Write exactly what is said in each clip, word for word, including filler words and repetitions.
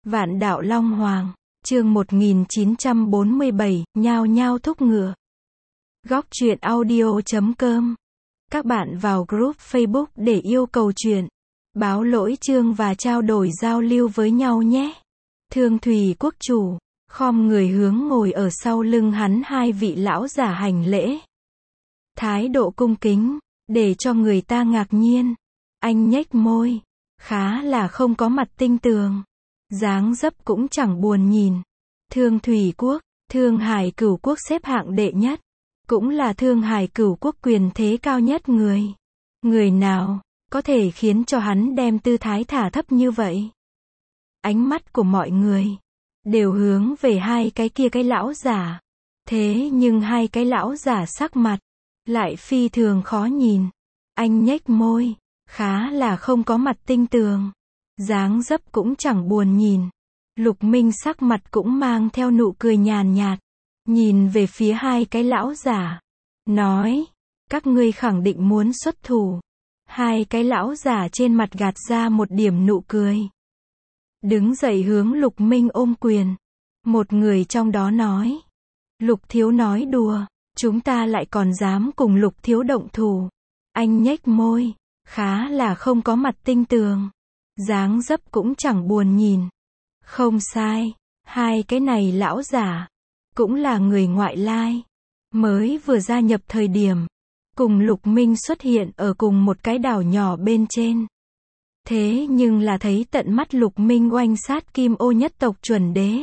Vạn Đạo Long Hoàng, chương một nghìn chín trăm bốn mươi bảy, nhao nhao thúc ngựa. Góc truyện audio chấm com. Các bạn vào group Facebook để yêu cầu truyện, báo lỗi chương và trao đổi giao lưu với nhau nhé. Thương Thủy Quốc chủ, khom người hướng ngồi ở sau lưng hắn hai vị lão giả hành lễ. Thái độ cung kính, để cho người ta ngạc nhiên. Anh nhếch môi, khá là không có mặt tinh tường. Dáng dấp cũng chẳng buồn nhìn. Thương Thủy Quốc, Thương Hải Cửu Quốc xếp hạng đệ nhất. Cũng là Thương Hải Cửu Quốc quyền thế cao nhất người. Người nào có thể khiến cho hắn đem tư thái thả thấp như vậy? Ánh mắt của mọi người đều hướng về hai cái kia cái lão giả. Thế nhưng hai cái lão giả sắc mặt lại phi thường khó nhìn. Anh nhếch môi, khá là không có mặt tinh tường. Dáng dấp cũng chẳng buồn nhìn. Lục Minh sắc mặt cũng mang theo nụ cười nhàn nhạt. Nhìn về phía hai cái lão giả. Nói, các ngươi khẳng định muốn xuất thủ. Hai cái lão giả trên mặt gạt ra một điểm nụ cười. Đứng dậy hướng Lục Minh ôm quyền. Một người trong đó nói. Lục thiếu nói đùa, chúng ta lại còn dám cùng Lục thiếu động thủ. Anh nhếch môi, khá là không có mặt tinh tường. Dáng dấp cũng chẳng buồn nhìn. Không sai, hai cái này lão giả cũng là người ngoại lai, mới vừa gia nhập thời điểm cùng Lục Minh xuất hiện ở cùng một cái đảo nhỏ bên trên. Thế nhưng là thấy tận mắt Lục Minh oanh sát Kim Ô nhất tộc chuẩn đế.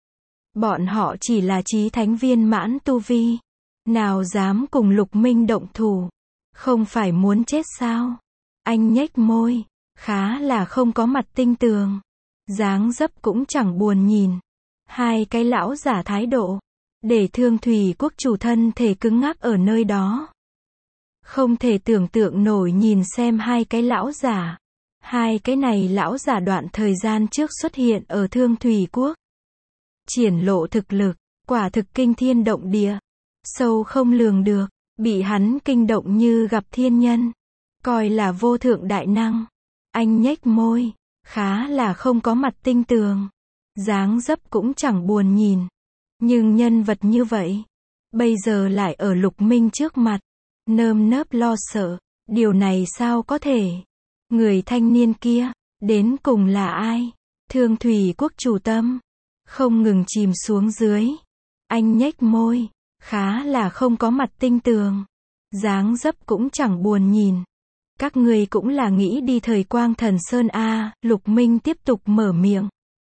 Bọn họ chỉ là chí thánh viên mãn tu vi, nào dám cùng Lục Minh động thủ, không phải muốn chết sao? Anh nhếch môi, khá là không có mặt tinh tường. Dáng dấp cũng chẳng buồn nhìn. Hai cái lão giả thái độ, để Thương Thủy Quốc chủ thân thể cứng ngắc ở nơi đó. Không thể tưởng tượng nổi nhìn xem hai cái lão giả. Hai cái này lão giả đoạn thời gian trước xuất hiện ở Thương Thủy Quốc. Triển lộ thực lực, quả thực kinh thiên động địa. Sâu không lường được, bị hắn kinh động như gặp thiên nhân. Coi là vô thượng đại năng. Anh nhếch môi, khá là không có mặt tinh tường. Dáng dấp cũng chẳng buồn nhìn. Nhưng nhân vật như vậy, bây giờ lại ở Lục Minh trước mặt. Nơm nớp lo sợ, điều này sao có thể? Người thanh niên kia, đến cùng là ai? Thương Thủy Quốc chủ tâm, không ngừng chìm xuống dưới. Anh nhếch môi, khá là không có mặt tinh tường. Dáng dấp cũng chẳng buồn nhìn. Các ngươi cũng là nghĩ đi thời Quang Thần Sơn a? À, Lục Minh tiếp tục mở miệng.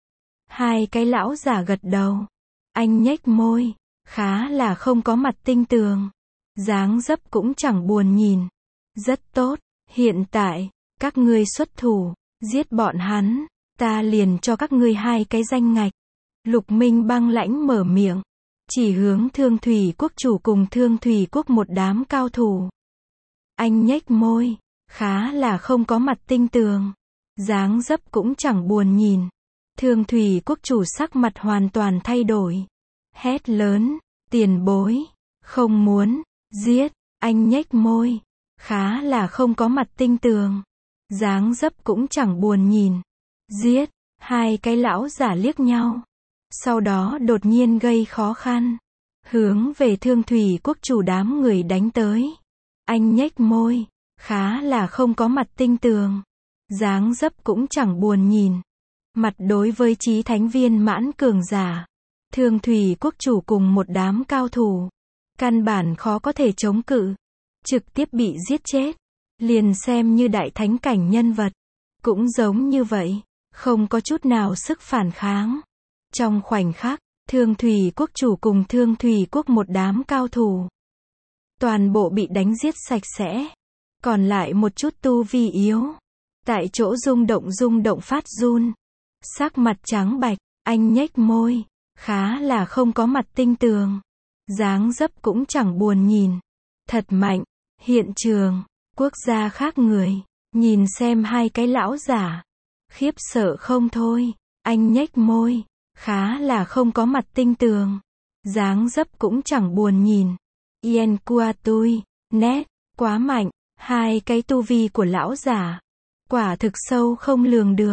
Hai cái lão giả gật đầu. Anh nhếch môi, khá là không có mặt tinh tường. Dáng dấp cũng chẳng buồn nhìn. Rất tốt, hiện tại, các ngươi xuất thủ, giết bọn hắn, ta liền cho các ngươi hai cái danh ngạch. Lục Minh băng lãnh mở miệng, chỉ hướng Thương Thủy Quốc chủ cùng Thương Thủy Quốc một đám cao thủ. Anh nhếch môi, khá là không có mặt tinh tường. Dáng dấp cũng chẳng buồn nhìn. Thương Thủy Quốc chủ sắc mặt hoàn toàn thay đổi. Hét lớn, tiền bối, không muốn, giết. Anh nhếch môi, khá là không có mặt tinh tường. Dáng dấp cũng chẳng buồn nhìn. Giết. Hai cái lão giả liếc nhau. Sau đó đột nhiên gây khó khăn. Hướng về Thương Thủy Quốc chủ đám người đánh tới. Anh nhếch môi, khá là không có mặt tinh tường. Dáng dấp cũng chẳng buồn nhìn. Mặt đối với chí thánh viên mãn cường giả. Thương Thủy Quốc chủ cùng một đám cao thủ. Căn bản khó có thể chống cự. Trực tiếp bị giết chết. Liền xem như đại thánh cảnh nhân vật. Cũng giống như vậy. Không có chút nào sức phản kháng. Trong khoảnh khắc, Thương Thủy Quốc chủ cùng Thương Thủy Quốc một đám cao thủ. Toàn bộ bị đánh giết sạch sẽ. Còn lại một chút tu vi yếu. Tại chỗ rung động rung động phát run. Sắc mặt trắng bạch, anh nhếch môi. Khá là không có mặt tinh tường. Dáng dấp cũng chẳng buồn nhìn. Thật mạnh. Hiện trường, quốc gia khác người. Nhìn xem hai cái lão giả. Khiếp sợ không thôi. Anh nhếch môi. Khá là không có mặt tinh tường. Dáng dấp cũng chẳng buồn nhìn. Yen qua tui, nét, quá mạnh. Hai cái tu vi của lão giả. Quả thực sâu không lường được.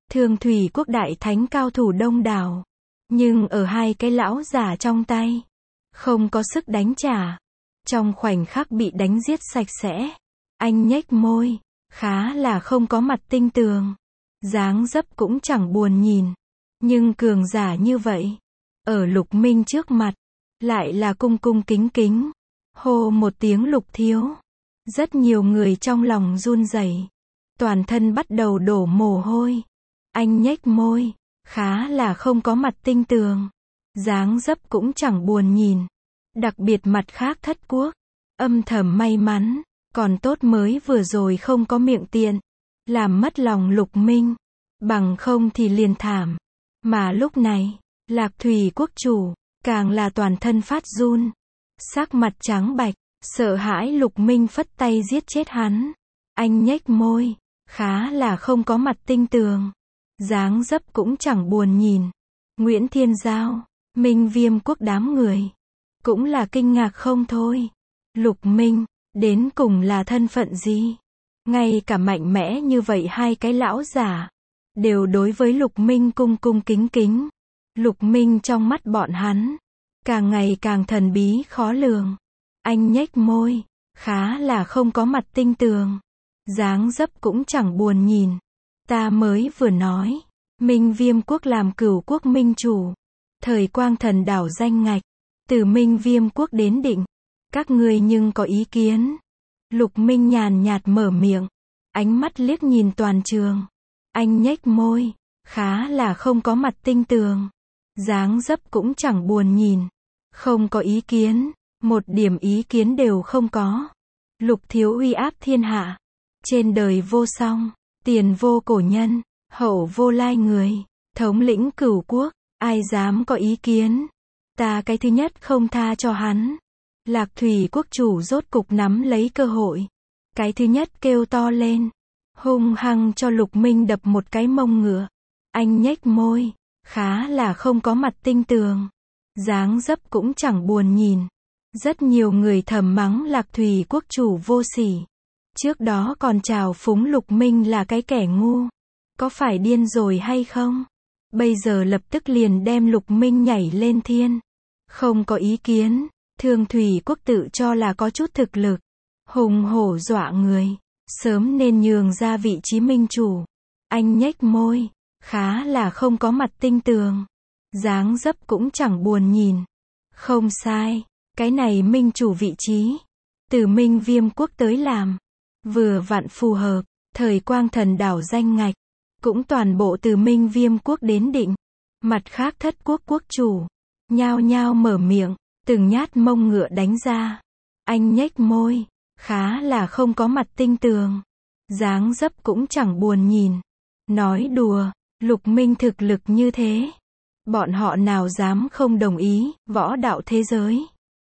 Thương thủy quốc đại thánh cao thủ đông đảo. Nhưng ở hai cái lão giả trong tay, không có sức đánh trả. Trong khoảnh khắc bị đánh giết sạch sẽ. Anh nhếch môi, khá là không có mặt tinh tường. Dáng dấp cũng chẳng buồn nhìn. Nhưng cường giả như vậy, ở Lục Minh trước mặt, lại là cung cung kính kính. Hô một tiếng Lục thiếu. Rất nhiều người trong lòng run rẩy, toàn thân bắt đầu đổ mồ hôi. Anh nhếch môi, khá là không có mặt tinh tường. Dáng dấp cũng chẳng buồn nhìn. Đặc biệt mặt khác thất quốc, âm thầm may mắn, còn tốt mới vừa rồi không có miệng tiện, làm mất lòng Lục Minh. Bằng không thì liền thảm. Mà lúc này, Lạc Thủy quốc chủ, càng là toàn thân phát run. Sắc mặt trắng bạch, sợ hãi Lục Minh phất tay giết chết hắn. Anh nhếch môi, khá là không có mặt tinh tường. Dáng dấp cũng chẳng buồn nhìn. Nguyễn Thiên Giao, Minh Viêm quốc đám người, cũng là kinh ngạc không thôi. Lục Minh, đến cùng là thân phận gì? Ngay cả mạnh mẽ như vậy hai cái lão giả, đều đối với Lục Minh cung cung kính kính. Lục Minh trong mắt bọn hắn, càng ngày càng thần bí khó lường. Anh nhếch môi, khá là không có mặt tinh tường. Dáng dấp cũng chẳng buồn nhìn. Ta mới vừa nói, Minh Viêm quốc làm cửu quốc minh chủ. Thời Quang Thần đảo danh ngạch, từ Minh Viêm quốc đến định. Các ngươi nhưng có ý kiến? Lục Minh nhàn nhạt mở miệng, ánh mắt liếc nhìn toàn trường. Anh nhếch môi, khá là không có mặt tinh tường. Dáng dấp cũng chẳng buồn nhìn. Không có ý kiến, một điểm ý kiến đều không có. Lục thiếu uy áp thiên hạ. Trên đời vô song, tiền vô cổ nhân, hậu vô lai người, thống lĩnh cửu quốc, ai dám có ý kiến. Ta cái thứ nhất không tha cho hắn. Lạc Thủy quốc chủ rốt cục nắm lấy cơ hội. Cái thứ nhất kêu to lên, hung hăng cho Lục Minh đập một cái mông ngựa. Anh nhếch môi, khá là không có mặt tinh tường. Dáng dấp cũng chẳng buồn nhìn. Rất nhiều người thầm mắng Lạc Thủy quốc chủ vô sỉ. Trước đó còn chào phúng Lục Minh là cái kẻ ngu. Có phải điên rồi hay không? Bây giờ lập tức liền đem Lục Minh nhảy lên thiên. Không có ý kiến. Thương Thủy quốc tự cho là có chút thực lực. Hùng hổ dọa người. Sớm nên nhường ra vị trí minh chủ. Anh nhếch môi, khá là không có mặt tinh tường. Dáng dấp cũng chẳng buồn nhìn. Không sai, cái này minh chủ vị trí, từ Minh Viêm quốc tới làm, vừa vặn phù hợp. Thời Quang Thần đảo danh ngạch, cũng toàn bộ từ Minh Viêm quốc đến định. Mặt khác thất quốc quốc chủ, nhao nhao mở miệng, từng nhát mông ngựa đánh ra. Anh nhếch môi, khá là không có mặt tinh tường. Dáng dấp cũng chẳng buồn nhìn. Nói đùa, Lục Minh thực lực như thế, bọn họ nào dám không đồng ý. Võ đạo thế giới,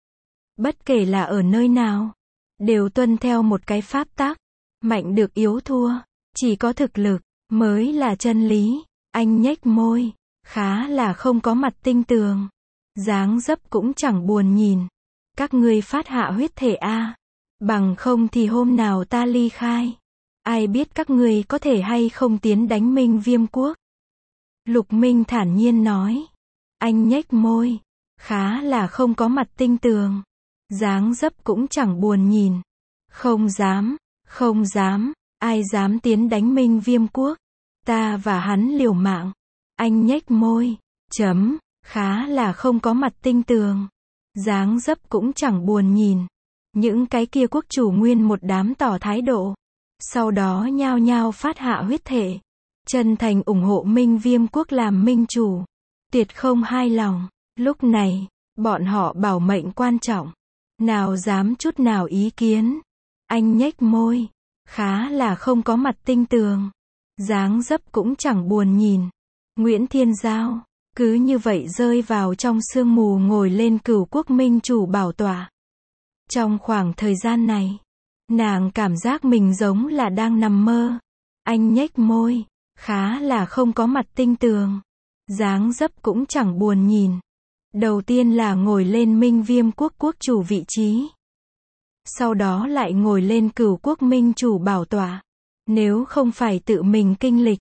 bất kể là ở nơi nào, đều tuân theo một cái pháp tắc. Mạnh được yếu thua, chỉ có thực lực mới là chân lý. Anh nhếch môi, khá là không có mặt tinh tường. Dáng dấp cũng chẳng buồn nhìn. Các ngươi phát hạ huyết thể a, bằng không thì hôm nào ta ly khai, ai biết các ngươi có thể hay không tiến đánh Minh Viêm quốc. Lục Minh thản nhiên nói. Anh nhếch môi, khá là không có mặt tinh tường. Dáng dấp cũng chẳng buồn nhìn. Không dám, không dám, ai dám tiến đánh Minh Viêm quốc. Ta và hắn liều mạng. Anh nhếch môi, chấm, khá là không có mặt tinh tường. Dáng dấp cũng chẳng buồn nhìn. Những cái kia quốc chủ nguyên một đám tỏ thái độ. Sau đó nhao nhao phát hạ huyết thể. Chân thành ủng hộ Minh Viêm quốc làm minh chủ. Tuyệt không hai lòng. Lúc này, bọn họ bảo mệnh quan trọng. Nào dám chút nào ý kiến. Anh nhếch môi, khá là không có mặt tinh tường. Dáng dấp cũng chẳng buồn nhìn. Nguyễn Thiên Giao, cứ như vậy rơi vào trong sương mù ngồi lên cửu quốc minh chủ bảo tọa. Trong khoảng thời gian này, nàng cảm giác mình giống là đang nằm mơ. Anh nhếch môi, khá là không có mặt tinh tường. Dáng dấp cũng chẳng buồn nhìn. Đầu tiên là ngồi lên Minh Viêm quốc quốc chủ vị trí. Sau đó lại ngồi lên cửu quốc minh chủ bảo tọa. Nếu không phải tự mình kinh lịch,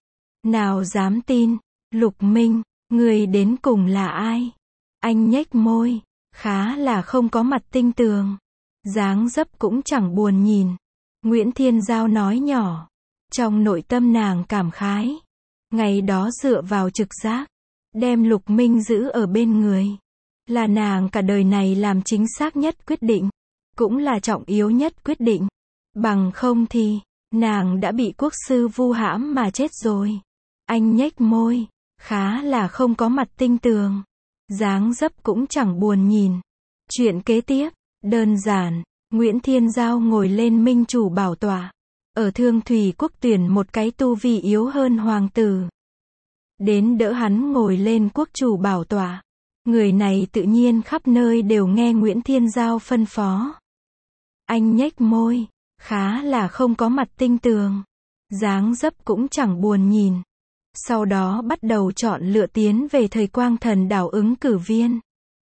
Nào dám tin, Lục Minh, người đến cùng là ai? Anh nhếch môi, khá là không có mặt tinh tường. Dáng dấp cũng chẳng buồn nhìn. Nguyễn Thiên Giao nói nhỏ. Trong nội tâm nàng cảm khái. Ngày đó dựa vào trực giác, đem Lục Minh giữ ở bên người. Là nàng cả đời này làm chính xác nhất quyết định. Cũng là trọng yếu nhất quyết định. Bằng không thì, nàng đã bị quốc sư vu hãm mà chết rồi. Anh nhếch môi, khá là không có mặt tinh tường. Dáng dấp cũng chẳng buồn nhìn. Chuyện kế tiếp, đơn giản, Nguyễn Thiên Giao ngồi lên minh chủ bảo tọa. Ở Thương Thủy Quốc tuyển một cái tu vi yếu hơn hoàng tử. Đến đỡ hắn ngồi lên quốc chủ bảo tọa. Người này tự nhiên khắp nơi đều nghe Nguyễn Thiên Giao phân phó. Anh nhếch môi, khá là không có mặt tinh tường. Dáng dấp cũng chẳng buồn nhìn. Sau đó bắt đầu chọn lựa tiến về thời Quang Thần đảo ứng cử viên.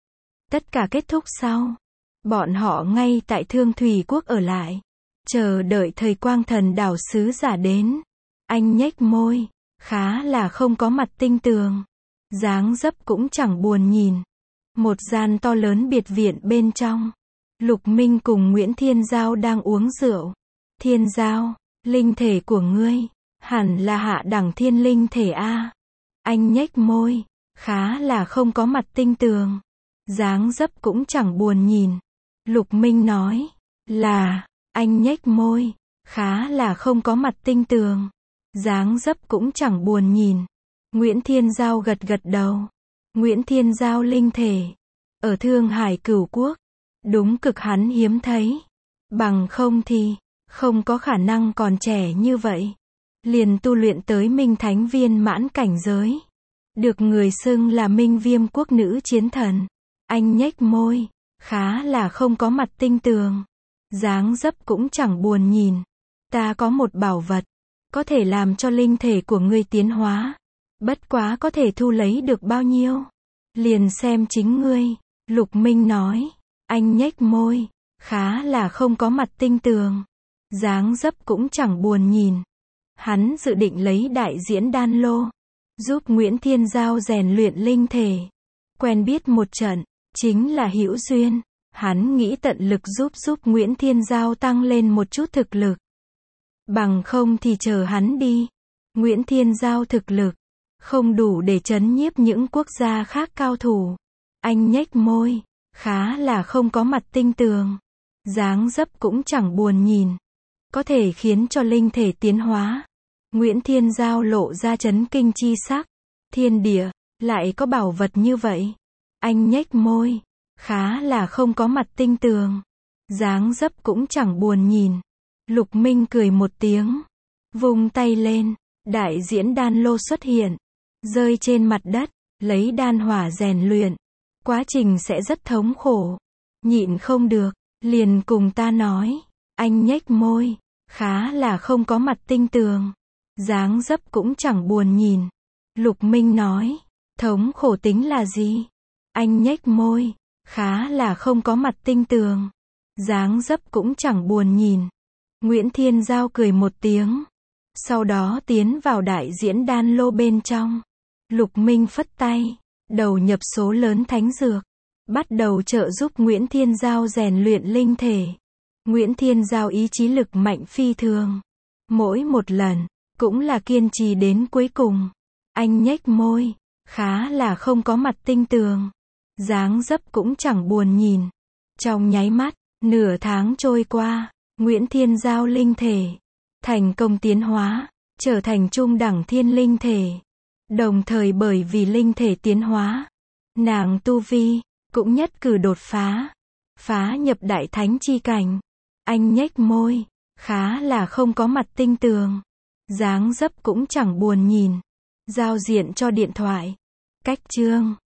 Tất cả kết thúc sau. Bọn họ ngay tại Thương Thủy Quốc ở lại. Chờ đợi thời Quang Thần đảo sứ giả đến. Anh nhếch môi, khá là không có mặt tinh tường. Dáng dấp cũng chẳng buồn nhìn. Một gian to lớn biệt viện bên trong. Lục Minh cùng Nguyễn Thiên Giao đang uống rượu. Thiên Giao, linh thể của ngươi, hẳn là hạ đẳng thiên linh thể A. Anh nhếch môi, khá là không có mặt tinh tường. Dáng dấp cũng chẳng buồn nhìn. Lục Minh nói, là, anh nhếch môi, khá là không có mặt tinh tường. Dáng dấp cũng chẳng buồn nhìn. Nguyễn Thiên Giao gật gật đầu. Nguyễn Thiên Giao linh thể. Ở Thương Hải Cửu Quốc. Đúng cực hắn hiếm thấy. Bằng không thì, không có khả năng còn trẻ như vậy. Liền tu luyện tới minh thánh viên mãn cảnh giới. Được người xưng là Minh Viêm quốc nữ chiến thần. Anh nhếch môi, khá là không có mặt tinh tường. Dáng dấp cũng chẳng buồn nhìn. Ta có một bảo vật, có thể làm cho linh thể của ngươi tiến hóa. Bất quá có thể thu lấy được bao nhiêu? Liền xem chính ngươi. Lục Minh nói. Anh nhếch môi, khá là không có mặt tinh tường. Dáng dấp cũng chẳng buồn nhìn. Hắn dự định lấy đại diễn đan lô, giúp Nguyễn Thiên Giao rèn luyện linh thể. Quen biết một trận, chính là hữu duyên. Hắn nghĩ tận lực giúp giúp Nguyễn Thiên Giao tăng lên một chút thực lực. Bằng không thì chờ hắn đi. Nguyễn Thiên Giao thực lực không đủ để trấn nhiếp những quốc gia khác cao thủ. Anh nhếch môi, khá là không có mặt tinh tường. Dáng dấp cũng chẳng buồn nhìn. Có thể khiến cho linh thể tiến hóa. Nguyễn Thiên Giao lộ ra chấn kinh chi sắc. Thiên địa, lại có bảo vật như vậy. Anh nhếch môi, khá là không có mặt tinh tường. Dáng dấp cũng chẳng buồn nhìn. Lục Minh cười một tiếng. Vung tay lên, đại diễn đan lô xuất hiện. Rơi trên mặt đất, lấy đan hỏa rèn luyện. Quá trình sẽ rất thống khổ. Nhịn không được, liền cùng ta nói. Anh nhếch môi, khá là không có mặt tinh tường. Dáng dấp cũng chẳng buồn nhìn. Lục Minh nói, thống khổ tính là gì? Anh nhếch môi, khá là không có mặt tinh tường. Dáng dấp cũng chẳng buồn nhìn. Nguyễn Thiên Giao cười một tiếng. Sau đó tiến vào đại diễn đan lô bên trong. Lục Minh phất tay, đầu nhập số lớn thánh dược. Bắt đầu trợ giúp Nguyễn Thiên Giao rèn luyện linh thể. Nguyễn Thiên Giao ý chí lực mạnh phi thường. Mỗi một lần, cũng là kiên trì đến cuối cùng. Anh nhếch môi, khá là không có mặt tinh tường. Dáng dấp cũng chẳng buồn nhìn. Trong nháy mắt, nửa tháng trôi qua, Nguyễn Thiên Giao linh thể thành công tiến hóa, trở thành trung đẳng thiên linh thể. Đồng thời bởi vì linh thể tiến hóa, nàng tu vi cũng nhất cử đột phá, phá nhập đại thánh chi cảnh. Anh nhếch môi, khá là không có mặt tinh tường. Dáng dấp cũng chẳng buồn nhìn. Giao diện cho điện thoại. Cách chương